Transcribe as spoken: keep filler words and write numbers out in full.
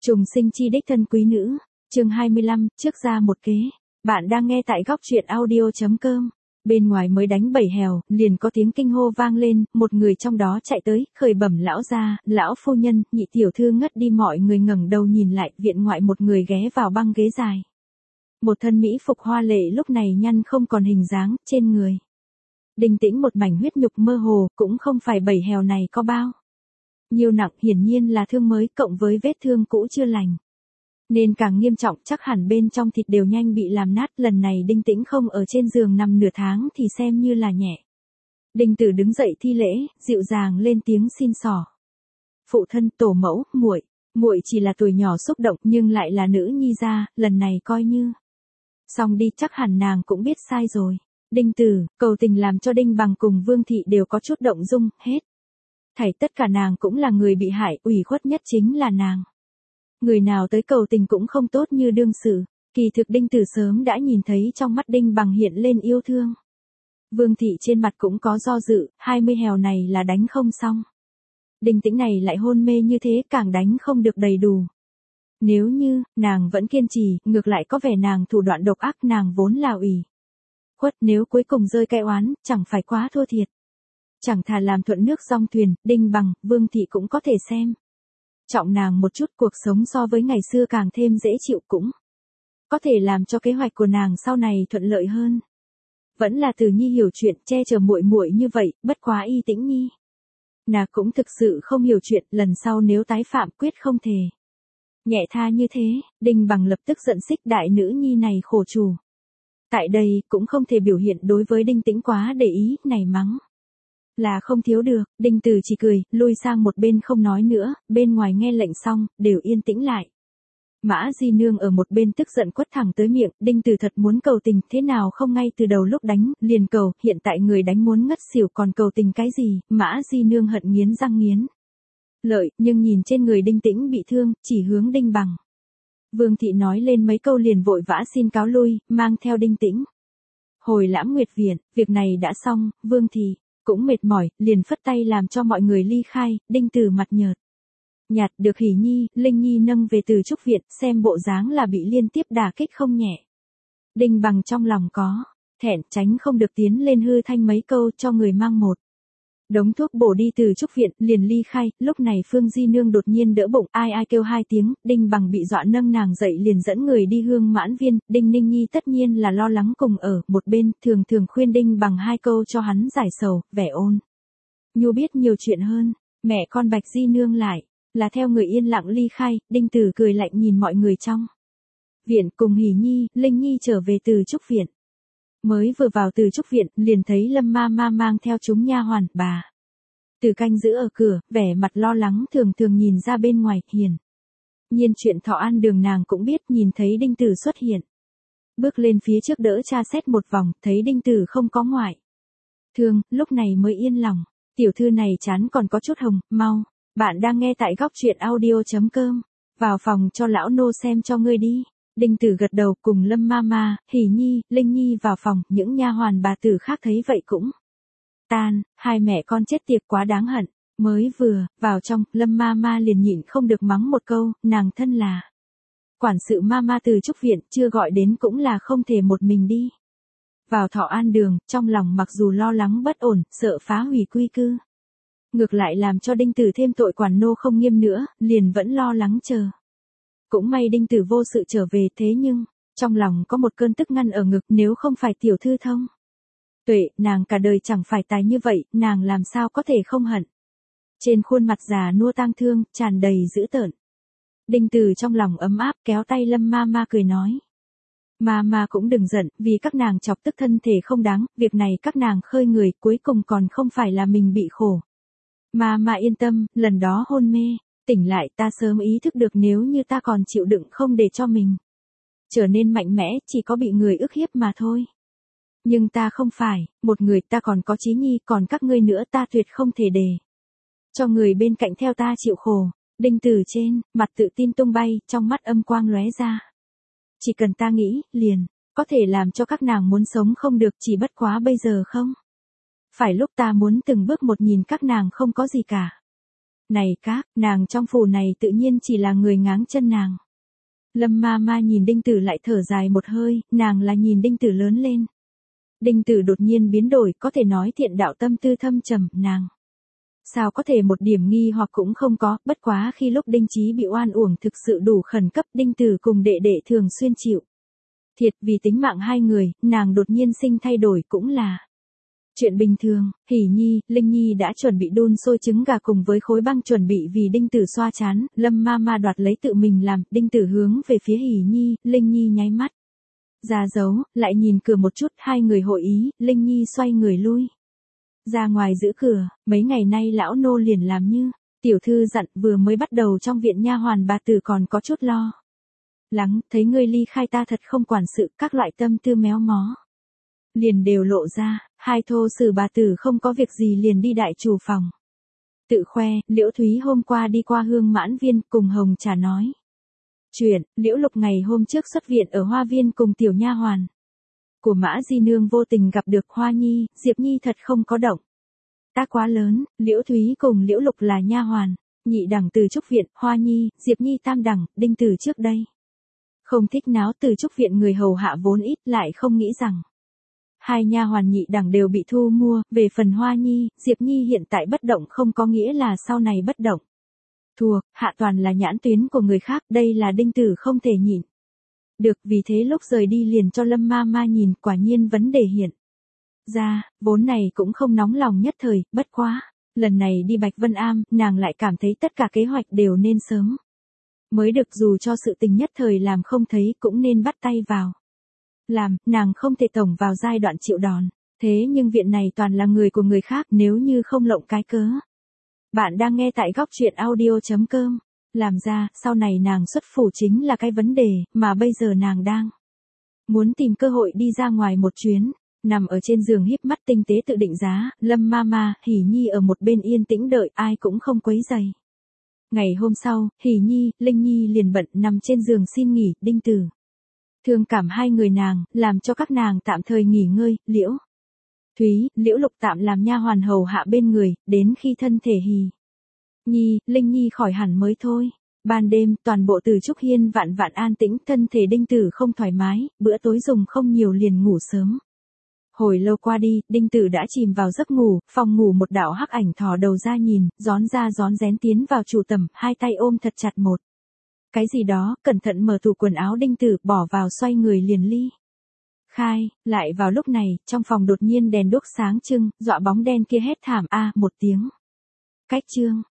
Trùng sinh chi đích thân quý nữ, chương hai mươi lăm, trước ra một kế. Bạn đang nghe tại góc truyện audio.com. Bên ngoài mới đánh bảy hèo, liền có tiếng kinh hô vang lên, một người trong đó chạy tới, khởi bẩm lão gia, lão phu nhân, nhị tiểu thư ngất đi. Mọi người ngẩng đầu nhìn lại, viện ngoại một người ghé vào băng ghế dài. Một thân mỹ phục hoa lệ lúc này nhăn không còn hình dáng, trên người. Đinh Tĩnh một mảnh huyết nhục mơ hồ, cũng không phải bảy hèo này có bao nhiều nặng, hiển nhiên là thương mới cộng với vết thương cũ chưa lành. Nên càng nghiêm trọng, chắc hẳn bên trong thịt đều nhanh bị làm nát. Lần này Đinh Tĩnh không ở trên giường nằm nửa tháng thì xem như là nhẹ. Đinh Tử đứng dậy thi lễ, dịu dàng lên tiếng xin xỏ. Phụ thân, tổ mẫu, muội, muội chỉ là tuổi nhỏ xúc động nhưng lại là nữ nhi gia, lần này coi như xong đi, chắc hẳn nàng cũng biết sai rồi. Đinh Tử, cầu tình làm cho Đinh Bằng cùng Vương Thị đều có chút động dung, hết thảy tất cả nàng cũng là người bị hại, ủy khuất nhất chính là nàng. Người nào tới cầu tình cũng không tốt như đương sự. Kỳ thực Đinh Tử sớm đã nhìn thấy trong mắt Đinh Bằng hiện lên yêu thương. Vương Thị trên mặt cũng có do dự, hai mươi hèo này là đánh không xong. Đinh Tĩnh này lại hôn mê như thế, càng đánh không được đầy đủ. Nếu như, nàng vẫn kiên trì, ngược lại có vẻ nàng thủ đoạn độc ác, nàng vốn là ủy khuất, nếu cuối cùng rơi cái oán, chẳng phải quá thua thiệt. Chẳng thà làm thuận nước dong thuyền. Đinh Bằng, Vương Thị cũng có thể xem trọng nàng một chút, cuộc sống so với ngày xưa càng thêm dễ chịu, cũng có thể làm cho kế hoạch của nàng sau này thuận lợi hơn. Vẫn là Từ Nhi hiểu chuyện, che chở muội muội như vậy, bất quá Y Tĩnh Nhi nàng cũng thực sự không hiểu chuyện, lần sau nếu tái phạm quyết không thể nhẹ tha như thế. Đinh Bằng lập tức giận xích, đại nữ nhi này khổ chủ tại đây, cũng không thể biểu hiện đối với Đinh Tĩnh quá để ý, này mắng là không thiếu được. Đinh Tử chỉ cười, lui sang một bên không nói nữa. Bên ngoài nghe lệnh xong, đều yên tĩnh lại. Mã Di Nương ở một bên tức giận quất thẳng tới miệng. Đinh Tử thật muốn cầu tình, thế nào không ngay từ đầu lúc đánh liền cầu, hiện tại người đánh muốn ngất xỉu còn cầu tình cái gì. Mã Di Nương hận nghiến răng nghiến lợi, nhưng nhìn trên người Đinh Tĩnh bị thương, chỉ hướng Đinh Bằng. Vương Thị nói lên mấy câu liền vội vã xin cáo lui, mang theo Đinh Tĩnh hồi Lãm Nguyệt viện. Việc này đã xong, Vương Thị cũng mệt mỏi, liền phất tay làm cho mọi người ly khai. Đinh Tử mặt nhợt nhạt được Hỷ Nhi, Linh Nhi nâng về từ trúc viện, xem bộ dáng là bị liên tiếp đả kích không nhẹ. Đinh Bằng trong lòng có thẹn, tránh không được tiến lên hư thanh mấy câu cho người mang một đống thuốc bổ đi từ trúc viện, liền ly khai. Lúc này Phương Di Nương đột nhiên đỡ bụng, ai ai kêu hai tiếng. Đinh Bằng bị dọa nâng nàng dậy, liền dẫn người đi Hương Mãn Viên. Đinh Ninh Nhi tất nhiên là lo lắng cùng ở một bên, thường thường khuyên Đinh Bằng hai câu cho hắn giải sầu, vẻ ôn nhu biết nhiều chuyện hơn. Mẹ con Bạch Di Nương lại là theo người yên lặng ly khai. Đinh Tử cười lạnh nhìn mọi người trong viện cùng Hỷ Nhi, Linh Nhi trở về từ trúc viện. Mới vừa vào từ trúc viện, liền thấy Lâm ma ma mang theo chúng nha hoàn, bà Từ canh giữ ở cửa, vẻ mặt lo lắng thường thường nhìn ra bên ngoài. Hiển nhiên chuyện Thọ An Đường nàng cũng biết. Nhìn thấy Đinh Tử xuất hiện, bước lên phía trước đỡ tra xét một vòng, thấy Đinh Tử không có ngoại thương, lúc này mới yên lòng. Tiểu thư này chán còn có chút hồng, mau. Bạn đang nghe tại góc truyện audio.com. Vào phòng cho lão nô xem cho ngươi đi. Đinh Tử gật đầu, cùng Lâm ma ma, Hỷ Nhi, Linh Nhi vào phòng. Những nha hoàn bà tử khác thấy vậy cũng tan, hai mẹ con chết tiệt quá đáng hận. Mới vừa vào trong, Lâm ma ma liền nhịn không được mắng một câu, nàng thân là quản sự ma ma từ trúc viện, chưa gọi đến cũng là không thể một mình đi vào Thọ An Đường. Trong lòng mặc dù lo lắng bất ổn, sợ phá hủy quy cư, ngược lại làm cho Đinh Tử thêm tội quản nô không nghiêm nữa, liền vẫn lo lắng chờ. Cũng may Đinh Tử vô sự trở về, thế nhưng trong lòng có một cơn tức ngăn ở ngực, nếu không phải tiểu thư thông tuệ, nàng cả đời chẳng phải tài như vậy, nàng làm sao có thể không hận. Trên khuôn mặt già nua tang thương, tràn đầy dữ tợn. Đinh Tử trong lòng ấm áp, kéo tay Lâm ma ma cười nói. Ma ma cũng đừng giận, vì các nàng chọc tức thân thể không đáng, việc này các nàng khơi người, cuối cùng còn không phải là mình bị khổ. Ma ma yên tâm, lần đó hôn mê, tỉnh lại ta sớm ý thức được nếu như ta còn chịu đựng không để cho mình trở nên mạnh mẽ, chỉ có bị người ức hiếp mà thôi. Nhưng ta không phải một người, ta còn có Chí Nhi, còn các ngươi nữa, ta tuyệt không thể để cho người bên cạnh theo ta chịu khổ. Đinh Tử trên mặt tự tin tung bay, trong mắt âm quang lóe ra. Chỉ cần ta nghĩ, liền có thể làm cho các nàng muốn sống không được, chỉ bất quá bây giờ không phải lúc ta muốn từng bước một nhìn các nàng không có gì cả. Này các, nàng trong phủ này tự nhiên chỉ là người ngáng chân nàng. Lâm ma ma nhìn Đinh Tử lại thở dài một hơi, nàng là nhìn Đinh Tử lớn lên. Đinh Tử đột nhiên biến đổi, có thể nói thiện đạo tâm tư thâm trầm, nàng. Sao có thể một điểm nghi hoặc cũng không có, bất quá khi lúc Đinh Chí bị oan uổng thực sự đủ khẩn cấp, Đinh Tử cùng đệ đệ thường xuyên chịu. Thiệt vì tính mạng hai người, nàng đột nhiên sinh thay đổi cũng là chuyện bình thường. Hỉ Nhi, Linh Nhi đã chuẩn bị đun sôi trứng gà cùng với khối băng chuẩn bị vì Đinh Tử xoa chán, Lâm ma ma đoạt lấy tự mình làm, Đinh Tử hướng về phía Hỉ Nhi, Linh Nhi nháy mắt. Ra dấu, lại nhìn cửa một chút, hai người hội ý, Linh Nhi xoay người lui. Ra ngoài giữ cửa, mấy ngày nay lão nô liền làm như, tiểu thư dặn vừa mới bắt đầu trong viện nha hoàn bà tử còn có chút lo lắng, thấy ngươi ly khai ta thật không quản sự, các loại tâm tư méo mó. Liền đều lộ ra, hai thô sử bà tử không có việc gì liền đi đại chủ phòng. Tự khoe, Liễu Thúy hôm qua đi qua Hương Mãn Viên cùng Hồng Trà nói. Chuyện, Liễu Lục ngày hôm trước xuất viện ở Hoa Viên cùng tiểu nha hoàn của Mã Di Nương vô tình gặp được Hoa Nhi, Diệp Nhi thật không có động tác quá lớn, Liễu Thúy cùng Liễu Lục là nha hoàn, nhị đẳng từ trúc viện, Hoa Nhi, Diệp Nhi tam đẳng, Đinh Tử trước đây không thích náo từ trúc viện người hầu hạ vốn ít, lại không nghĩ rằng hai nha hoàn nhị đẳng đều bị thu mua, về phần Hoa Nhi, Diệp Nhi hiện tại bất động không có nghĩa là sau này bất động. Thua, hạ toàn là nhãn tuyến của người khác, đây là Đinh Tử không thể nhịn được, vì thế lúc rời đi liền cho Lâm ma ma nhìn, quả nhiên vấn đề hiện ra, vốn này cũng không nóng lòng nhất thời, bất quá, lần này đi Bạch Vân Am, nàng lại cảm thấy tất cả kế hoạch đều nên sớm mới được, dù cho sự tình nhất thời làm không thấy cũng nên bắt tay vào làm, nàng không thể tổng vào giai đoạn chịu đòn, thế nhưng viện này toàn là người của người khác, nếu như không lộng cái cớ. Bạn đang nghe tại góc truyện audio.com. Làm ra, sau này nàng xuất phủ chính là cái vấn đề, mà bây giờ nàng đang muốn tìm cơ hội đi ra ngoài một chuyến. Nằm ở trên giường híp mắt tinh tế tự định giá, Lâm ma ma, Hỉ Nhi ở một bên yên tĩnh đợi, ai cũng không quấy rầy. Ngày hôm sau, Hỉ Nhi, Linh Nhi liền bận nằm trên giường xin nghỉ, Đinh Tử thương cảm hai người nàng, làm cho các nàng tạm thời nghỉ ngơi, Liễu Thúy, Liễu Lục tạm làm nha hoàn hầu hạ bên người, đến khi thân thể Hỉ Nhi, Linh Nhi khỏi hẳn mới thôi. Ban đêm, toàn bộ Từ Trúc Hiên vạn vạn an tĩnh, thân thể Đinh Tử không thoải mái, bữa tối dùng không nhiều liền ngủ sớm. Hồi lâu qua đi, Đinh Tử đã chìm vào giấc ngủ, phòng ngủ một đạo hắc ảnh thò đầu ra nhìn, rón ra rón rén tiến vào chủ tầm, hai tay ôm thật chặt một cái gì đó, cẩn thận mở tủ quần áo Đinh Tử, bỏ vào xoay người liền ly khai, lại vào lúc này, trong phòng đột nhiên đèn đuốc sáng trưng, dọa bóng đen kia hét thảm a một tiếng. Cách chương